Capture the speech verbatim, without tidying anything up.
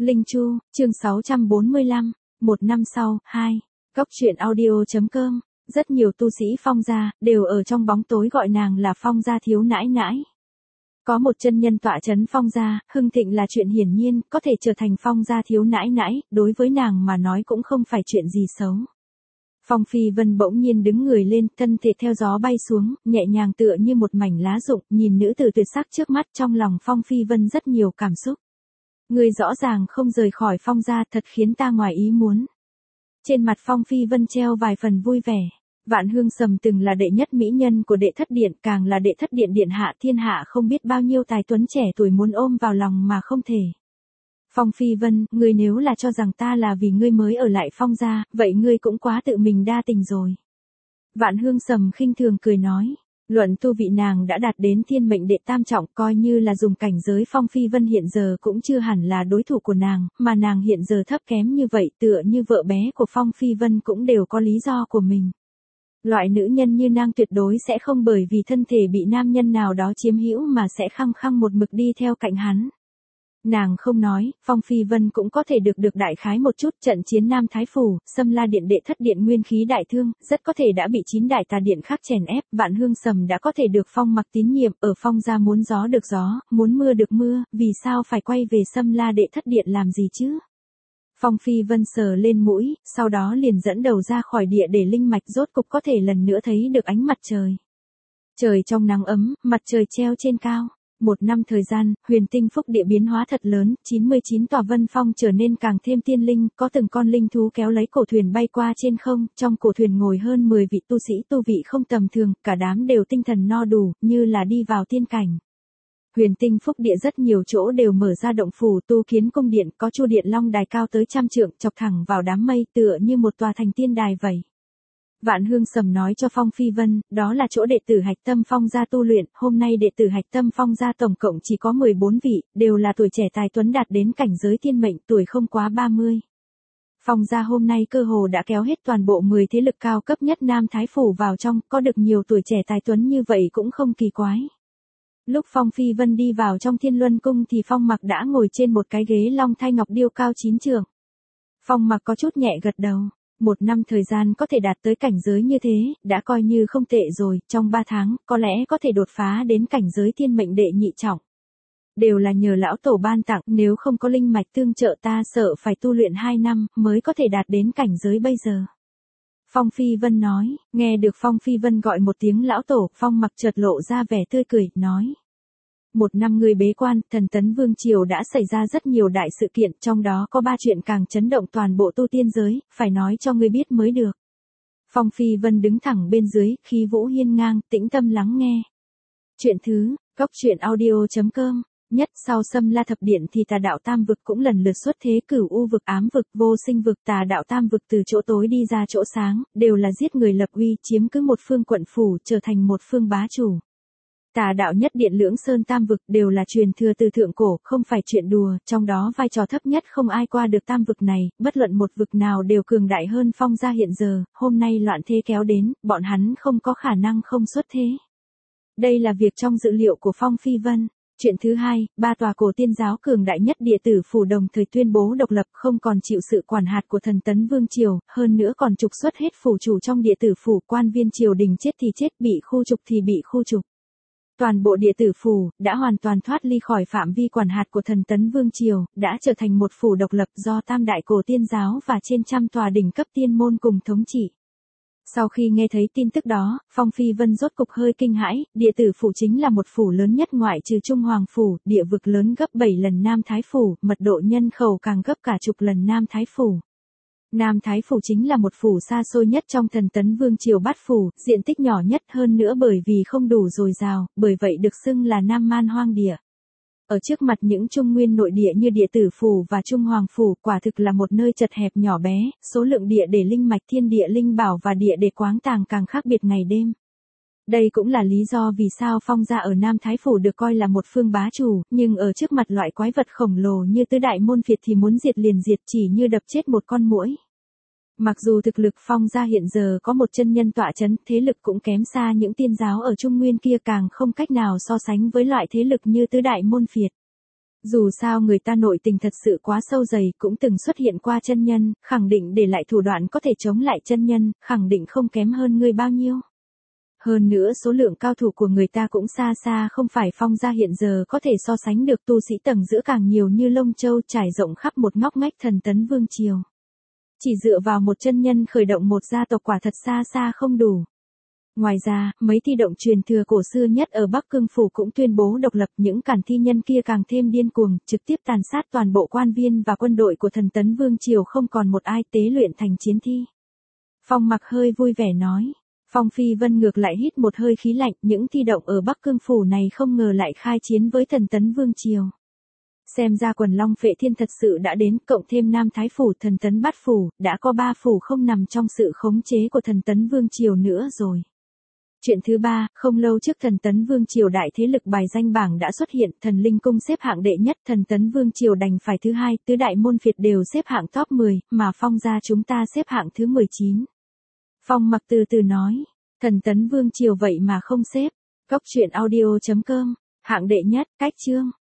Linh Chu, chương sáu trăm bốn mươi lăm, một năm sau, hai. Cóc truyện audio.com, rất nhiều tu sĩ Phong gia, đều ở trong bóng tối gọi nàng là Phong gia thiếu nãi nãi. Có một chân nhân tọa chấn Phong gia, hưng thịnh là chuyện hiển nhiên, có thể trở thành Phong gia thiếu nãi nãi, đối với nàng mà nói cũng không phải chuyện gì xấu. Phong Phi Vân bỗng nhiên đứng người lên, thân thể theo gió bay xuống, nhẹ nhàng tựa như một mảnh lá rụng, nhìn nữ tử tuyệt sắc trước mắt, trong lòng Phong Phi Vân rất nhiều cảm xúc. Người rõ ràng không rời khỏi Phong gia, thật khiến ta ngoài ý muốn. Trên mặt Phong Phi Vân treo vài phần vui vẻ. Vạn Hương Sầm từng là đệ nhất mỹ nhân của đệ thất điện, càng là đệ thất điện điện hạ, thiên hạ không biết bao nhiêu tài tuấn trẻ tuổi muốn ôm vào lòng mà không thể. Phong Phi Vân, ngươi nếu là cho rằng ta là vì ngươi mới ở lại Phong gia, vậy ngươi cũng quá tự mình đa tình rồi. Vạn Hương Sầm khinh thường cười nói, luận tu vị nàng đã đạt đến thiên mệnh đệ tam trọng, coi như là dùng cảnh giới Phong Phi Vân hiện giờ cũng chưa hẳn là đối thủ của nàng, mà nàng hiện giờ thấp kém như vậy, tựa như vợ bé của Phong Phi Vân cũng đều có lý do của mình. Loại nữ nhân như nàng tuyệt đối sẽ không bởi vì thân thể bị nam nhân nào đó chiếm hữu mà sẽ khăng khăng một mực đi theo cạnh hắn. Nàng không nói, Phong Phi Vân cũng có thể được được đại khái một chút, trận chiến Nam Thái Phủ, Xâm La Điện đệ thất điện nguyên khí đại thương, rất có thể đã bị chín đại tà điện khác chèn ép, Vạn Hương Sầm đã có thể được Phong Mặc tín nhiệm, ở Phong gia muốn gió được gió, muốn mưa được mưa, vì sao phải quay về Xâm La đệ thất điện làm gì chứ? Phong Phi Vân sờ lên mũi, sau đó liền dẫn đầu ra khỏi địa để linh mạch rốt cục có thể lần nữa thấy được ánh mặt trời. Trời trong nắng ấm, mặt trời treo trên cao. Một năm thời gian, huyền tinh phúc địa biến hóa thật lớn, chín mươi chín tòa vân phong trở nên càng thêm tiên linh, có từng con linh thú kéo lấy cổ thuyền bay qua trên không, trong cổ thuyền ngồi hơn mười vị tu sĩ tu vị không tầm thường, cả đám đều tinh thần no đủ, như là đi vào tiên cảnh. Huyền tinh phúc địa rất nhiều chỗ đều mở ra động phủ tu kiến cung điện, có chu điện long đài cao tới trăm trượng, chọc thẳng vào đám mây tựa như một tòa thành tiên đài vậy. Vạn Hương Sầm nói cho Phong Phi Vân, đó là chỗ đệ tử Hạch Tâm Phong gia tu luyện, hôm nay đệ tử Hạch Tâm Phong gia tổng cộng chỉ có mười bốn vị, đều là tuổi trẻ tài tuấn đạt đến cảnh giới thiên mệnh, tuổi không quá ba mươi. Phong gia hôm nay cơ hồ đã kéo hết toàn bộ mười thế lực cao cấp nhất Nam Thái Phủ vào trong, có được nhiều tuổi trẻ tài tuấn như vậy cũng không kỳ quái. Lúc Phong Phi Vân đi vào trong Thiên Luân Cung thì Phong Mặc đã ngồi trên một cái ghế long thai ngọc điêu cao chín trượng. Phong Mặc có chút nhẹ gật đầu. Một năm thời gian có thể đạt tới cảnh giới như thế, đã coi như không tệ rồi, trong ba tháng, có lẽ có thể đột phá đến cảnh giới thiên mệnh đệ nhị trọng. Đều là nhờ lão tổ ban tặng, nếu không có linh mạch tương trợ ta sợ phải tu luyện hai năm, mới có thể đạt đến cảnh giới bây giờ. Phong Phi Vân nói, nghe được Phong Phi Vân gọi một tiếng lão tổ, Phong Mặc chợt lộ ra vẻ tươi cười, nói. Một năm người bế quan, Thần Tấn Vương Triều đã xảy ra rất nhiều đại sự kiện, trong đó có ba chuyện càng chấn động toàn bộ tu tiên giới, phải nói cho ngươi biết mới được. Phong Phi Vân đứng thẳng bên dưới, khí vũ hiên ngang, tĩnh tâm lắng nghe. Chuyện thứ, cóc truyện audio.com, nhất sau Xâm La thập điện thì tà đạo tam vực cũng lần lượt xuất thế, Cửu U vực, Ám vực, Vô Sinh vực, tà đạo tam vực từ chỗ tối đi ra chỗ sáng, đều là giết người lập uy, chiếm cứ một phương quận phủ, trở thành một phương bá chủ. Tà đạo nhất điện Lưỡng Sơn tam vực đều là truyền thừa từ thượng cổ, không phải chuyện đùa, trong đó vai trò thấp nhất không ai qua được tam vực này, bất luận một vực nào đều cường đại hơn Phong gia hiện giờ, hôm nay loạn thế kéo đến, bọn hắn không có khả năng không xuất thế. Đây là việc trong dự liệu của Phong Phi Vân. Chuyện thứ hai, ba tòa cổ tiên giáo cường đại nhất địa tử phủ đồng thời tuyên bố độc lập, không còn chịu sự quản hạt của Thần Tấn Vương Triều, hơn nữa còn trục xuất hết phủ chủ trong địa tử phủ, quan viên triều đình chết thì chết, bị khu trục thì bị khu trục. Toàn bộ địa tử phủ đã hoàn toàn thoát ly khỏi phạm vi quản hạt của Thần Tấn Vương Triều, đã trở thành một phủ độc lập do tam đại cổ tiên giáo và trên trăm tòa đỉnh cấp tiên môn cùng thống trị. Sau khi nghe thấy tin tức đó, Phong Phi Vân rốt cục hơi kinh hãi, địa tử phủ chính là một phủ lớn nhất ngoại trừ Trung Hoàng phủ, địa vực lớn gấp bảy lần Nam Thái phủ, mật độ nhân khẩu càng gấp cả chục lần Nam Thái phủ. Nam Thái Phủ chính là một phủ xa xôi nhất trong Thần Tấn Vương Triều bát phủ, diện tích nhỏ nhất hơn nữa bởi vì không đủ dồi dào, bởi vậy được xưng là Nam Man Hoang Địa. Ở trước mặt những trung nguyên nội địa như địa tử phủ và Trung Hoàng phủ, quả thực là một nơi chật hẹp nhỏ bé, số lượng địa để linh mạch thiên địa linh bảo và địa để quáng tàng càng khác biệt ngày đêm. Đây cũng là lý do vì sao Phong gia ở Nam Thái Phủ được coi là một phương bá chủ, nhưng ở trước mặt loại quái vật khổng lồ như tứ đại môn phiệt thì muốn diệt liền diệt, chỉ như đập chết một con muỗi. Mặc dù thực lực Phong gia hiện giờ có một chân nhân tọa chấn, thế lực cũng kém xa những tiên giáo ở Trung Nguyên kia, càng không cách nào so sánh với loại thế lực như tứ đại môn phiệt. Dù sao người ta nội tình thật sự quá sâu dày, cũng từng xuất hiện qua chân nhân, khẳng định để lại thủ đoạn có thể chống lại chân nhân, khẳng định không kém hơn ngươi bao nhiêu. Hơn nữa số lượng cao thủ của người ta cũng xa xa không phải Phong gia hiện giờ có thể so sánh được, tu sĩ tầng giữa càng nhiều như lông châu trải rộng khắp một ngóc ngách thần tấn vương triều. Chỉ dựa vào một chân nhân khởi động một gia tộc quả thật xa xa không đủ. Ngoài ra, mấy thi động truyền thừa cổ xưa nhất ở Bắc Cương Phủ cũng tuyên bố độc lập, những càn thi nhân kia càng thêm điên cuồng, trực tiếp tàn sát toàn bộ quan viên và quân đội của thần tấn vương triều, không còn một ai tế luyện thành chiến thi. Phong Mặc hơi vui vẻ nói. Phong Phi Vân ngược lại hít một hơi khí lạnh, những thi động ở Bắc Cương Phủ này không ngờ lại khai chiến với thần tấn vương triều. Xem ra quần long phệ thiên thật sự đã đến, cộng thêm Nam Thái Phủ, thần tấn bát phủ, đã có ba phủ không nằm trong sự khống chế của thần tấn vương triều nữa rồi. Chuyện thứ ba, không lâu trước thần tấn vương triều đại thế lực bài danh bảng đã xuất hiện, thần linh cung xếp hạng đệ nhất, thần tấn vương triều đành phải thứ hai, tứ đại môn phiệt đều xếp hạng top mười, mà Phong gia chúng ta xếp hạng thứ mười chín. Phong Mặc từ từ nói, thần tấn vương triều vậy mà không xếp. Cốc truyện audio chấm com, hạng đệ nhất, cách chương.